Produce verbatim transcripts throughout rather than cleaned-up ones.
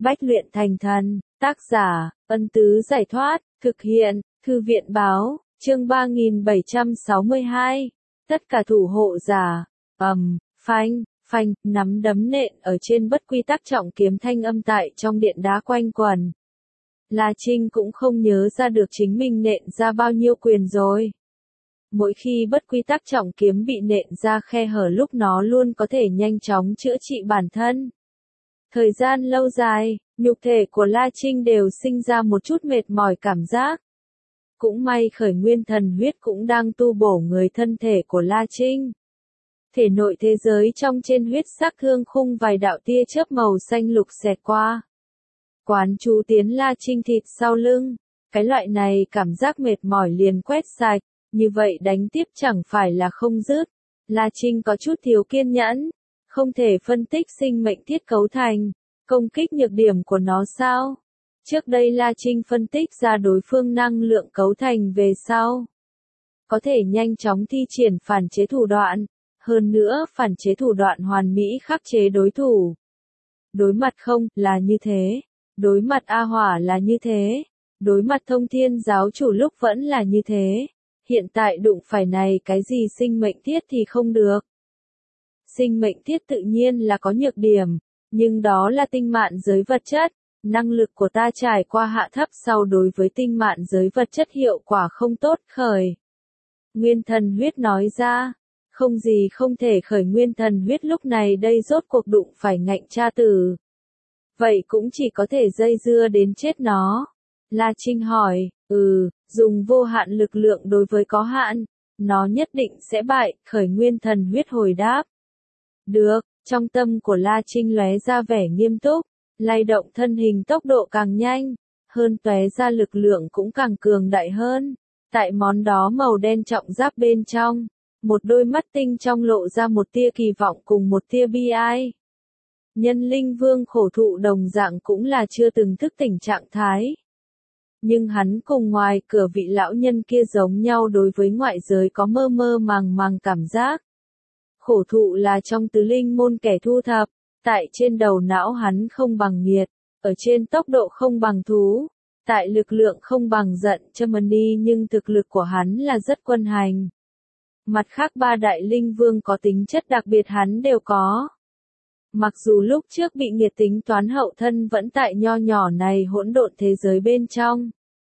Bách luyện thành thần, tác giả, Ân Tứ Giải Thoát, thực hiện, Thư viện Báo, chương ba nghìn bảy trăm sáu mươi hai. Tất cả thủ hộ giả, ầm, phanh, phanh, nắm đấm nện ở trên bất quy tắc trọng kiếm thanh âm tại trong điện đá quanh quần. La Trinh cũng không nhớ ra được chính mình nện ra bao nhiêu quyền rồi. Mỗi khi bất quy tắc trọng kiếm bị nện ra khe hở lúc nó luôn có thể nhanh chóng chữa trị bản thân. Thời gian lâu dài, nhục thể của La Trinh đều sinh ra một chút mệt mỏi cảm giác. Cũng may khởi nguyên thần huyết cũng đang tu bổ người thân thể của La Trinh. Thể nội thế giới trong trên huyết sắc thương khung vài đạo tia chớp màu xanh lục xẹt qua. Quán chú tiến La Trinh thịt sau lưng, cái loại này cảm giác mệt mỏi liền quét sạch, như vậy đánh tiếp chẳng phải là không dứt. La Trinh có chút thiếu kiên nhẫn, không thể phân tích sinh mệnh thiết cấu thành, công kích nhược điểm của nó sao? Trước đây La Trinh phân tích ra đối phương năng lượng cấu thành về sau. Có thể nhanh chóng thi triển phản chế thủ đoạn, hơn nữa phản chế thủ đoạn hoàn mỹ khắc chế đối thủ. Đối mặt không là như thế, đối mặt A Hỏa là như thế, đối mặt Thông Thiên giáo chủ lúc vẫn là như thế. Hiện tại đụng phải này cái gì sinh mệnh thiết thì không được. Sinh mệnh thiết tự nhiên là có nhược điểm, nhưng đó là tinh mạn giới vật chất, năng lực của ta trải qua hạ thấp sau đối với tinh mạn giới vật chất hiệu quả không tốt khởi. Nguyên thần huyết nói ra, không gì không thể khởi nguyên thần huyết lúc này đây rốt cuộc đụng phải ngạnh tra tử. Vậy cũng chỉ có thể dây dưa đến chết nó. La Trinh hỏi, ừ, dùng vô hạn lực lượng đối với có hạn, nó nhất định sẽ bại, khởi nguyên thần huyết hồi đáp. Được, trong tâm của La Trinh lóe ra vẻ nghiêm túc, lay động thân hình tốc độ càng nhanh, hơn tóe ra lực lượng cũng càng cường đại hơn. Tại món đó màu đen trọng giáp bên trong, một đôi mắt tinh trong lộ ra một tia kỳ vọng cùng một tia bi ai. Nhân linh vương khổ thụ đồng dạng cũng là chưa từng thức tỉnh trạng thái. Nhưng hắn cùng ngoài cửa vị lão nhân kia giống nhau đối với ngoại giới có mơ mơ màng màng cảm giác. Khổ thụ là trong tứ linh môn kẻ thu thập, tại trên đầu não hắn không bằng nghiệt, ở trên tốc độ không bằng thú, tại lực lượng không bằng giận Germany nhưng thực lực của hắn là rất quân hành. Mặt khác ba đại linh vương có tính chất đặc biệt hắn đều có. Mặc dù lúc trước bị nghiệt tính toán hậu thân vẫn tại nho nhỏ này hỗn độn thế giới bên trong.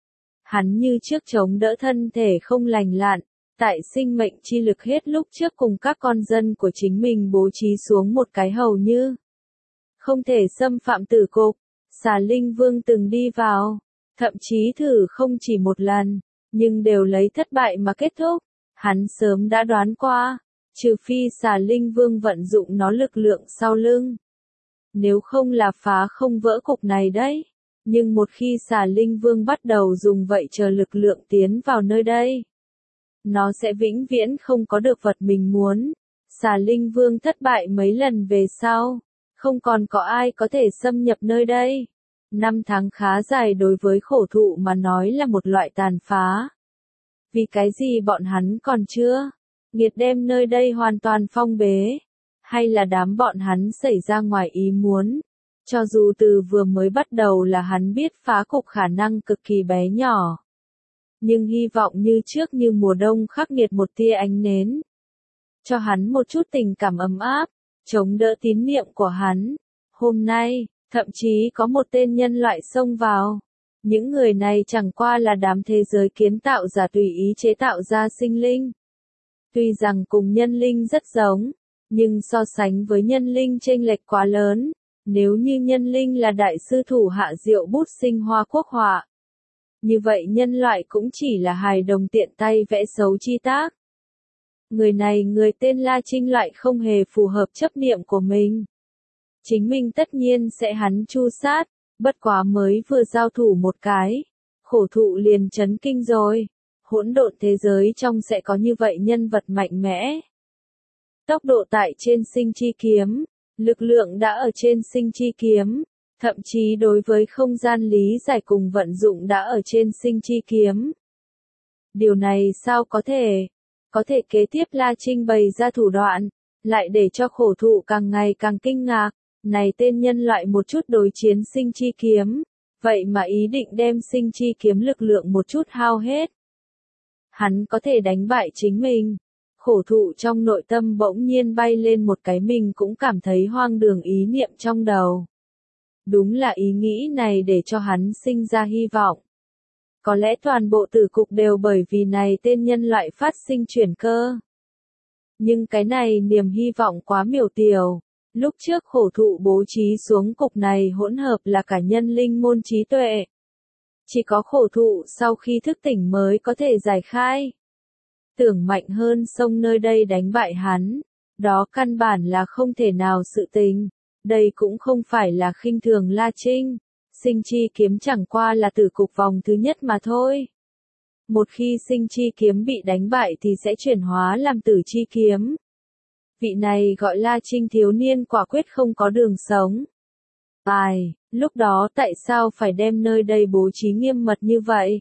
Hắn như trước chống đỡ thân thể không lành lặn, tại sinh mệnh chi lực hết lúc trước cùng các con dân của chính mình bố trí xuống một cái hầu như không thể xâm phạm tử cục. Xà Linh Vương từng đi vào, thậm chí thử không chỉ một lần, nhưng đều lấy thất bại mà kết thúc. Hắn sớm đã đoán qua, trừ phi Xà Linh Vương vận dụng nó lực lượng sau lưng. Nếu không là phá không vỡ cục này đấy. Nhưng một khi Xà Linh Vương bắt đầu dùng vậy chờ lực lượng tiến vào nơi đây, nó sẽ vĩnh viễn không có được vật mình muốn. Xà Linh Vương thất bại mấy lần về sau, không còn có ai có thể xâm nhập nơi đây. Năm tháng khá dài đối với khổ thụ mà nói là một loại tàn phá. Vì cái gì bọn hắn còn chưa nghiệt đem nơi đây hoàn toàn phong bế, hay là đám bọn hắn xảy ra ngoài ý muốn. Cho dù từ vừa mới bắt đầu là hắn biết phá cục khả năng cực kỳ bé nhỏ. Nhưng hy vọng như trước như mùa đông khắc nghiệt một tia ánh nến. Cho hắn một chút tình cảm ấm áp, chống đỡ tín niệm của hắn. Hôm nay, thậm chí có một tên nhân loại xông vào. Những người này chẳng qua là đám thế giới kiến tạo giả tùy ý chế tạo ra sinh linh. Tuy rằng cùng nhân linh rất giống, nhưng so sánh với nhân linh chênh lệch quá lớn. Nếu như nhân linh là đại sư thủ hạ diệu bút sinh hoa quốc họa, như vậy nhân loại cũng chỉ là hài đồng tiện tay vẽ xấu chi tác. Người này người tên La Trinh lại không hề phù hợp chấp niệm của mình. Chính mình tất nhiên sẽ hắn chu sát, bất quá mới vừa giao thủ một cái, khổ thụ liền chấn kinh rồi. Hỗn độn thế giới trong sẽ có như vậy nhân vật mạnh mẽ. Tốc độ tại trên sinh chi kiếm. Lực lượng đã ở trên sinh chi kiếm, thậm chí đối với không gian lý giải cùng vận dụng đã ở trên sinh chi kiếm. Điều này sao có thể? Có thể kế tiếp La Trinh bày ra thủ đoạn, lại để cho khổ thụ càng ngày càng kinh ngạc. Này tên nhân loại một chút đối chiến sinh chi kiếm, vậy mà ý định đem sinh chi kiếm lực lượng một chút hao hết. Hắn có thể đánh bại chính mình. Khổ thụ trong nội tâm bỗng nhiên bay lên một cái mình cũng cảm thấy hoang đường ý niệm trong đầu. Đúng là ý nghĩ này để cho hắn sinh ra hy vọng. Có lẽ toàn bộ tử cục đều bởi vì này tên nhân loại phát sinh chuyển cơ. Nhưng cái này niềm hy vọng quá miểu tiểu. Lúc trước khổ thụ bố trí xuống cục này hỗn hợp là cả nhân linh môn trí tuệ. Chỉ có khổ thụ sau khi thức tỉnh mới có thể giải khai. Tưởng mạnh hơn sông nơi đây đánh bại hắn. Đó căn bản là không thể nào sự tình. Đây cũng không phải là khinh thường La Trinh. Sinh chi kiếm chẳng qua là tử cục vòng thứ nhất mà thôi. Một khi sinh chi kiếm bị đánh bại thì sẽ chuyển hóa làm tử chi kiếm. Vị này gọi La Trinh thiếu niên quả quyết không có đường sống. Ai, lúc đó tại sao phải đem nơi đây bố trí nghiêm mật như vậy?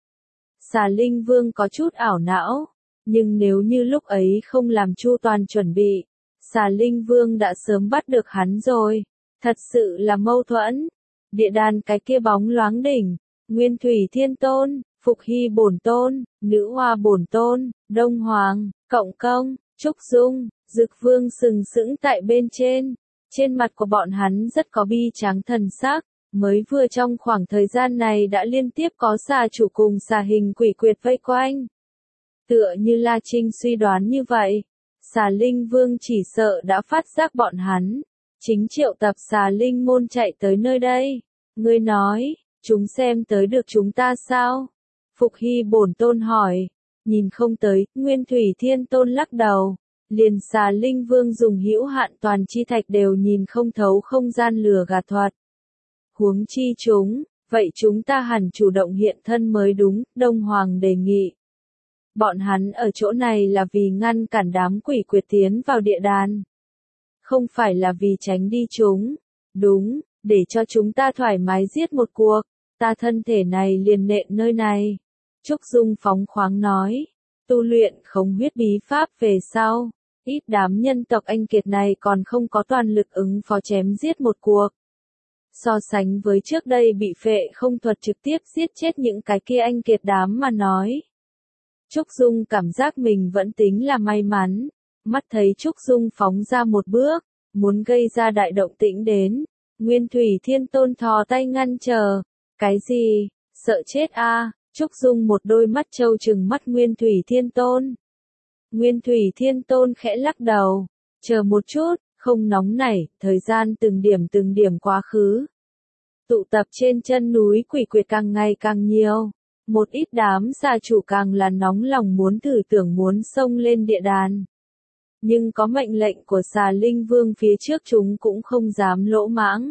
Xà Linh Vương có chút ảo não, nhưng nếu như lúc ấy không làm chu toàn chuẩn bị, Xà Linh Vương đã sớm bắt được hắn rồi. Thật sự là mâu thuẫn. Địa đàn cái kia bóng loáng đỉnh, Nguyên Thủy Thiên Tôn, Phục Hy Bổn Tôn, Nữ Hoa Bổn Tôn, Đông Hoàng, Cộng Công, Trúc Dung, Dực Vương sừng sững tại bên trên. Trên mặt của bọn hắn rất có bi tráng thần sắc, mới vừa trong khoảng thời gian này đã liên tiếp có xà chủ cùng xà hình quỷ quyệt vây quanh. Tựa như La Trinh suy đoán như vậy, Xà Linh Vương chỉ sợ đã phát giác bọn hắn, chính triệu tập xà linh môn chạy tới nơi đây. Ngươi nói, chúng xem tới được chúng ta sao? Phục Hy Bổn Tôn hỏi. Nhìn không tới, Nguyên Thủy Thiên Tôn lắc đầu. Liền xà linh vương dùng hữu hạn toàn chi thạch đều nhìn không thấu không gian lừa gạt thuật. Huống chi chúng, vậy chúng ta hẳn chủ động hiện thân mới đúng, Đông Hoàng đề nghị. Bọn hắn ở chỗ này là vì ngăn cản đám quỷ quyệt tiến vào địa đàn. Không phải là vì tránh đi chúng. Đúng, để cho chúng ta thoải mái giết một cuộc, ta thân thể này liền nện nơi này. Trúc Dung phóng khoáng nói, tu luyện khống huyết bí pháp về sau, ít đám nhân tộc anh kiệt này còn không có toàn lực ứng phó chém giết một cuộc. So sánh với trước đây bị phệ không thuật trực tiếp giết chết những cái kia anh kiệt đám mà nói. Trúc Dung cảm giác mình vẫn tính là may mắn, mắt thấy Trúc Dung phóng ra một bước, muốn gây ra đại động tĩnh đến. Nguyên Thủy Thiên Tôn thò tay ngăn chờ. Cái gì? Sợ chết a? À? Trúc Dung một đôi mắt trâu trừng mắt Nguyên Thủy Thiên Tôn. Nguyên Thủy Thiên Tôn khẽ lắc đầu. Chờ một chút, không nóng nảy, thời gian từng điểm từng điểm quá khứ. Tụ tập trên chân núi quỷ quyệt càng ngày càng nhiều. Một ít đám xà chủ càng là nóng lòng muốn thử tưởng muốn xông lên địa đàn. Nhưng có mệnh lệnh của xà linh vương phía trước chúng cũng không dám lỗ mãng.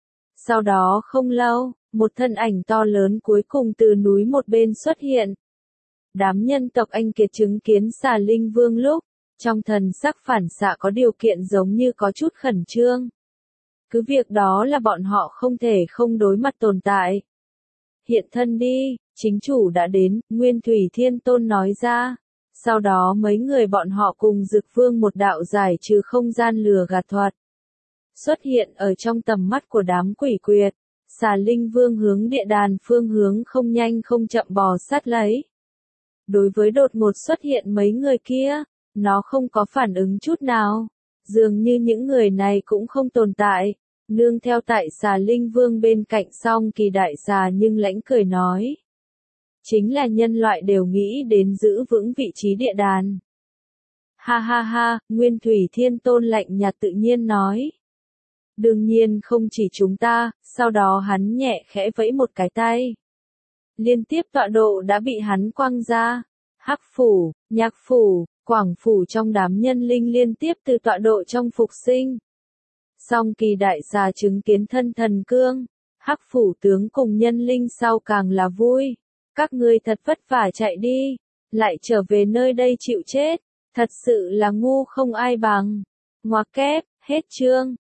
Sau đó không lâu, một thân ảnh to lớn cuối cùng từ núi một bên xuất hiện. Đám nhân tộc anh kiệt chứng kiến xà linh vương lúc, trong thần sắc phản xạ có điều kiện giống như có chút khẩn trương. Cứ việc đó là bọn họ không thể không đối mặt tồn tại. Hiện thân đi, chính chủ đã đến, Nguyên Thủy Thiên Tôn nói ra. Sau đó mấy người bọn họ cùng Dực Vương một đạo giải trừ không gian lừa gạt thuật. Xuất hiện ở trong tầm mắt của đám quỷ quyệt. Xà Linh Vương hướng địa đàn phương hướng không nhanh không chậm bò sát lấy. Đối với đột ngột xuất hiện mấy người kia, nó không có phản ứng chút nào. Dường như những người này cũng không tồn tại. Nương theo tại xà Linh Vương bên cạnh song kỳ đại xà nhưng lãnh cười nói. Chính là nhân loại đều nghĩ đến giữ vững vị trí địa đàn. Ha ha ha, Nguyên Thủy Thiên Tôn lạnh nhạt tự nhiên nói. Đương nhiên không chỉ chúng ta, sau đó hắn nhẹ khẽ vẫy một cái tay. Liên tiếp tọa độ đã bị hắn quăng ra. Hắc phủ, Nhạc phủ, Quảng phủ trong đám nhân linh liên tiếp từ tọa độ trong phục sinh. Song kỳ đại xà chứng kiến thân thần cương, Hắc phủ tướng cùng nhân linh sau càng là vui. Các ngươi thật vất vả chạy đi, lại trở về nơi đây chịu chết, thật sự là ngu không ai bằng. Ngoặc kép, hết chương.